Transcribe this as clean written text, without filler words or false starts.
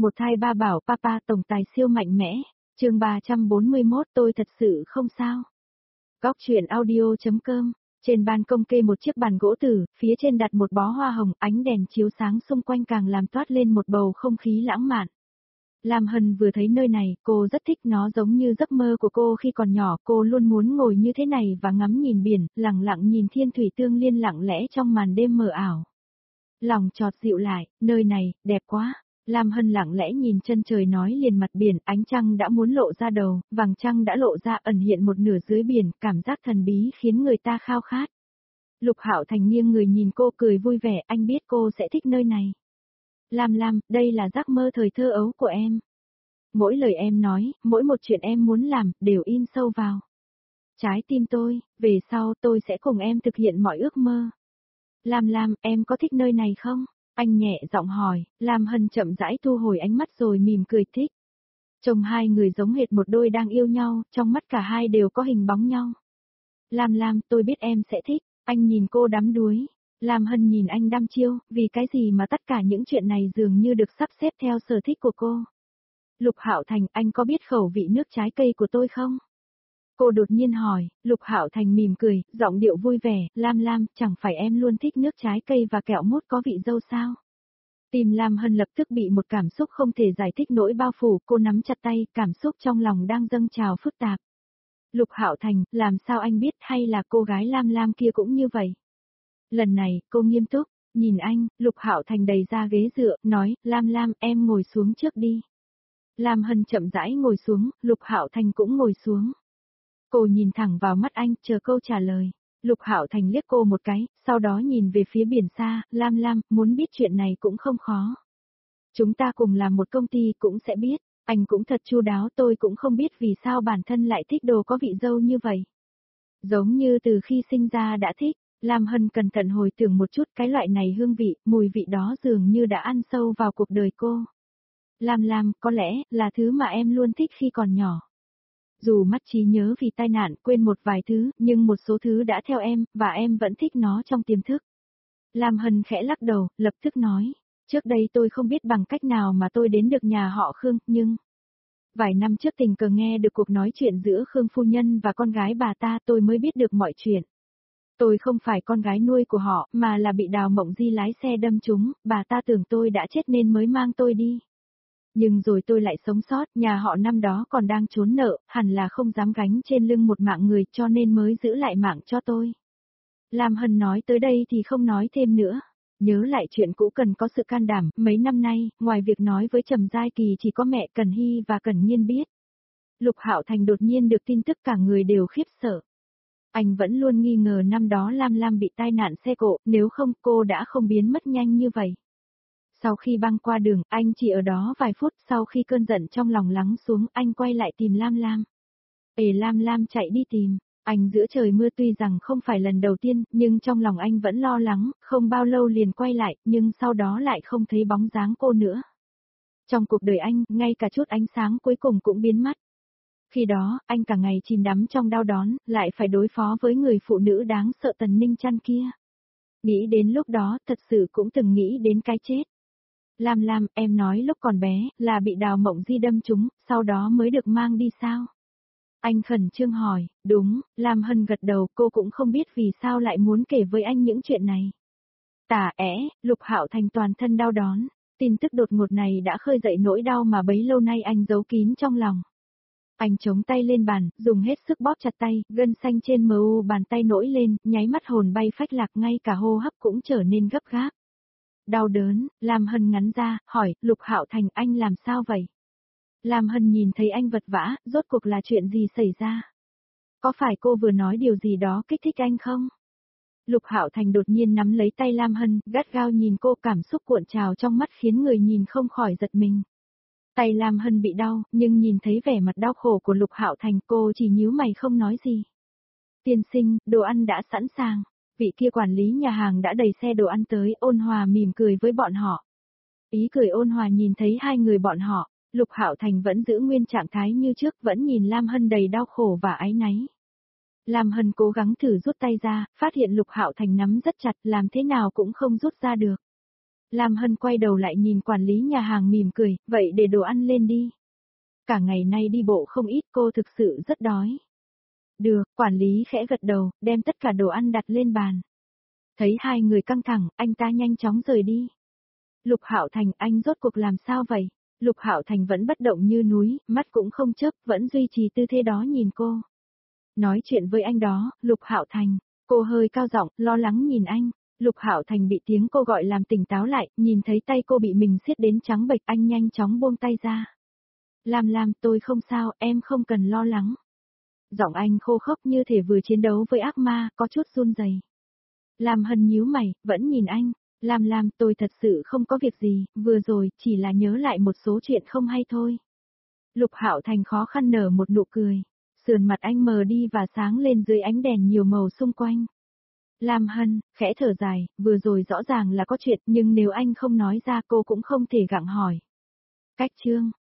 Một thai ba bảo papa tổng tài siêu mạnh mẽ. Chương 341 tôi thật sự không sao. Góc truyện audio.com. Trên ban công kê một chiếc bàn gỗ tử, phía trên đặt một bó hoa hồng, ánh đèn chiếu sáng xung quanh càng làm toát lên một bầu không khí lãng mạn. Lam Hân vừa thấy nơi này, cô rất thích, nó giống như giấc mơ của cô khi còn nhỏ, cô luôn muốn ngồi như thế này và ngắm nhìn biển, lặng lặng nhìn thiên thủy tương liên lặng lẽ trong màn đêm mờ ảo. Lòng chợt dịu lại, nơi này, đẹp quá. Lam Hân lặng lẽ nhìn chân trời nói liền mặt biển, ánh trăng đã muốn lộ ra đầu, vầng trăng đã lộ ra ẩn hiện một nửa dưới biển, cảm giác thần bí khiến người ta khao khát. Lục Hạo Thành nghiêng người nhìn cô cười vui vẻ, anh biết cô sẽ thích nơi này. Lam, đây là giấc mơ thời thơ ấu của em. Mỗi lời em nói, mỗi một chuyện em muốn làm, đều in sâu vào trái tim tôi, về sau tôi sẽ cùng em thực hiện mọi ước mơ. Lam, em có thích nơi này không? Anh nhẹ giọng hỏi, Lam Hân chậm rãi thu hồi ánh mắt rồi mỉm cười thích. Trông hai người giống hệt một đôi đang yêu nhau, trong mắt cả hai đều có hình bóng nhau. Lam, tôi biết em sẽ thích, anh nhìn cô đắm đuối. Lam Hân nhìn anh đăm chiêu, vì cái gì mà tất cả những chuyện này dường như được sắp xếp theo sở thích của cô. Lục Hạo Thành, anh có biết khẩu vị nước trái cây của tôi không? Cô đột nhiên hỏi, Lục Hạo Thành mỉm cười, giọng điệu vui vẻ, Lam, chẳng phải em luôn thích nước trái cây và kẹo mút có vị dâu sao? Tim Lam Hân lập tức bị một cảm xúc không thể giải thích nỗi bao phủ, cô nắm chặt tay, cảm xúc trong lòng đang dâng trào phức tạp. Lục Hạo Thành, làm sao anh biết hay là cô gái Lam kia cũng như vậy? Lần này, cô nghiêm túc, nhìn anh, Lục Hạo Thành đẩy ra ghế dựa, nói, Lam, em ngồi xuống trước đi. Lam Hân chậm rãi ngồi xuống, Lục Hạo Thành cũng ngồi xuống. Cô nhìn thẳng vào mắt anh, chờ câu trả lời. Lục Hạo Thành liếc cô một cái, sau đó nhìn về phía biển xa, Lam, muốn biết chuyện này cũng không khó. Chúng ta cùng làm một công ty cũng sẽ biết, anh cũng thật chu đáo, tôi cũng không biết vì sao bản thân lại thích đồ có vị dâu như vậy. Giống như từ khi sinh ra đã thích, Lam Hân cẩn thận hồi tưởng một chút, cái loại này hương vị, mùi vị đó dường như đã ăn sâu vào cuộc đời cô. Lam, có lẽ là thứ mà em luôn thích khi còn nhỏ. Dù mất trí nhớ vì tai nạn, quên một vài thứ, nhưng một số thứ đã theo em, và em vẫn thích nó trong tiềm thức. Lam Hân khẽ lắc đầu, lập tức nói, trước đây tôi không biết bằng cách nào mà tôi đến được nhà họ Khương, nhưng... Vài năm trước tình cờ nghe được cuộc nói chuyện giữa Khương phu nhân và con gái bà ta, tôi mới biết được mọi chuyện. Tôi không phải con gái nuôi của họ, mà là bị Đào Mộng Di lái xe đâm trúng, bà ta tưởng tôi đã chết nên mới mang tôi đi. Nhưng rồi tôi lại sống sót, nhà họ năm đó còn đang trốn nợ, hẳn là không dám gánh trên lưng một mạng người cho nên mới giữ lại mạng cho tôi. Lam Hân nói tới đây thì không nói thêm nữa. Nhớ lại chuyện cũ cần có sự can đảm, mấy năm nay, ngoài việc nói với Trầm Giai Kỳ chỉ có mẹ Cần Hy và Cần Nhiên biết. Lục Hạo Thành đột nhiên được tin tức cả người đều khiếp sợ. Anh vẫn luôn nghi ngờ năm đó Lam bị tai nạn xe cộ, nếu không cô đã không biến mất nhanh như vậy. Sau khi băng qua đường, anh chỉ ở đó vài phút, sau khi cơn giận trong lòng lắng xuống, anh quay lại tìm Lam. Lam chạy đi tìm, anh giữa trời mưa tuy rằng không phải lần đầu tiên, nhưng trong lòng anh vẫn lo lắng, không bao lâu liền quay lại, nhưng sau đó lại không thấy bóng dáng cô nữa. Trong cuộc đời anh, ngay cả chút ánh sáng cuối cùng cũng biến mất. Khi đó, anh cả ngày chìm đắm trong đau đớn, lại phải đối phó với người phụ nữ đáng sợ Tần Ninh Chăn kia. Nghĩ đến lúc đó, thật sự cũng từng nghĩ đến cái chết. Lam, em nói lúc còn bé, là bị Đào Mộng Di đâm trúng, sau đó mới được mang đi sao? Anh khẩn trương hỏi, đúng, Lam Hân gật đầu, cô cũng không biết vì sao lại muốn kể với anh những chuyện này. Lục Hạo Thành toàn thân đau đớn, tin tức đột ngột này đã khơi dậy nỗi đau mà bấy lâu nay anh giấu kín trong lòng. Anh chống tay lên bàn, dùng hết sức bóp chặt tay, gân xanh trên mu bàn tay nổi lên, nháy mắt hồn bay phách lạc, ngay cả hô hấp cũng trở nên gấp gáp. Đau đớn, Lam Hân ngắn ra, hỏi, Lục Hạo Thành anh làm sao vậy? Lam Hân nhìn thấy anh vật vã, rốt cuộc là chuyện gì xảy ra? Có phải cô vừa nói điều gì đó kích thích anh không? Lục Hạo Thành đột nhiên nắm lấy tay Lam Hân, gắt gao nhìn cô, cảm xúc cuộn trào trong mắt khiến người nhìn không khỏi giật mình. Tay Lam Hân bị đau, nhưng nhìn thấy vẻ mặt đau khổ của Lục Hạo Thành, cô chỉ nhíu mày không nói gì. Tiên sinh, đồ ăn đã sẵn sàng. Vị kia quản lý nhà hàng đã đẩy xe đồ ăn tới, Ôn Hòa mỉm cười với bọn họ. Ý cười ôn hòa nhìn thấy hai người bọn họ, Lục Hạo Thành vẫn giữ nguyên trạng thái như trước, vẫn nhìn Lam Hân đầy đau khổ và áy náy. Lam Hân cố gắng thử rút tay ra, phát hiện Lục Hạo Thành nắm rất chặt, làm thế nào cũng không rút ra được. Lam Hân quay đầu lại nhìn quản lý nhà hàng mỉm cười, vậy để đồ ăn lên đi. Cả ngày nay đi bộ không ít, cô thực sự rất đói. Được, quản lý khẽ gật đầu, đem tất cả đồ ăn đặt lên bàn. Thấy hai người căng thẳng, anh ta nhanh chóng rời đi. Lục Hạo Thành, anh rốt cuộc làm sao vậy? Lục Hạo Thành vẫn bất động như núi, mắt cũng không chớp, vẫn duy trì tư thế đó nhìn cô. Nói chuyện với anh đó, Lục Hạo Thành. Cô hơi cao giọng, lo lắng nhìn anh. Lục Hạo Thành bị tiếng cô gọi làm tỉnh táo lại, nhìn thấy tay cô bị mình siết đến trắng bệch, anh nhanh chóng buông tay ra. Lam, tôi không sao, em không cần lo lắng. Giọng anh khô khốc như thể vừa chiến đấu với ác ma, có chút run rẩy. Lam Hân nhíu mày, vẫn nhìn anh. Lam, tôi thật sự không có việc gì, vừa rồi, chỉ là nhớ lại một số chuyện không hay thôi. Lục Hạo Thành khó khăn nở một nụ cười. Sườn mặt anh mờ đi và sáng lên dưới ánh đèn nhiều màu xung quanh. Lam Hân, khẽ thở dài, vừa rồi rõ ràng là có chuyện, nhưng nếu anh không nói ra cô cũng không thể gặng hỏi. Cách chương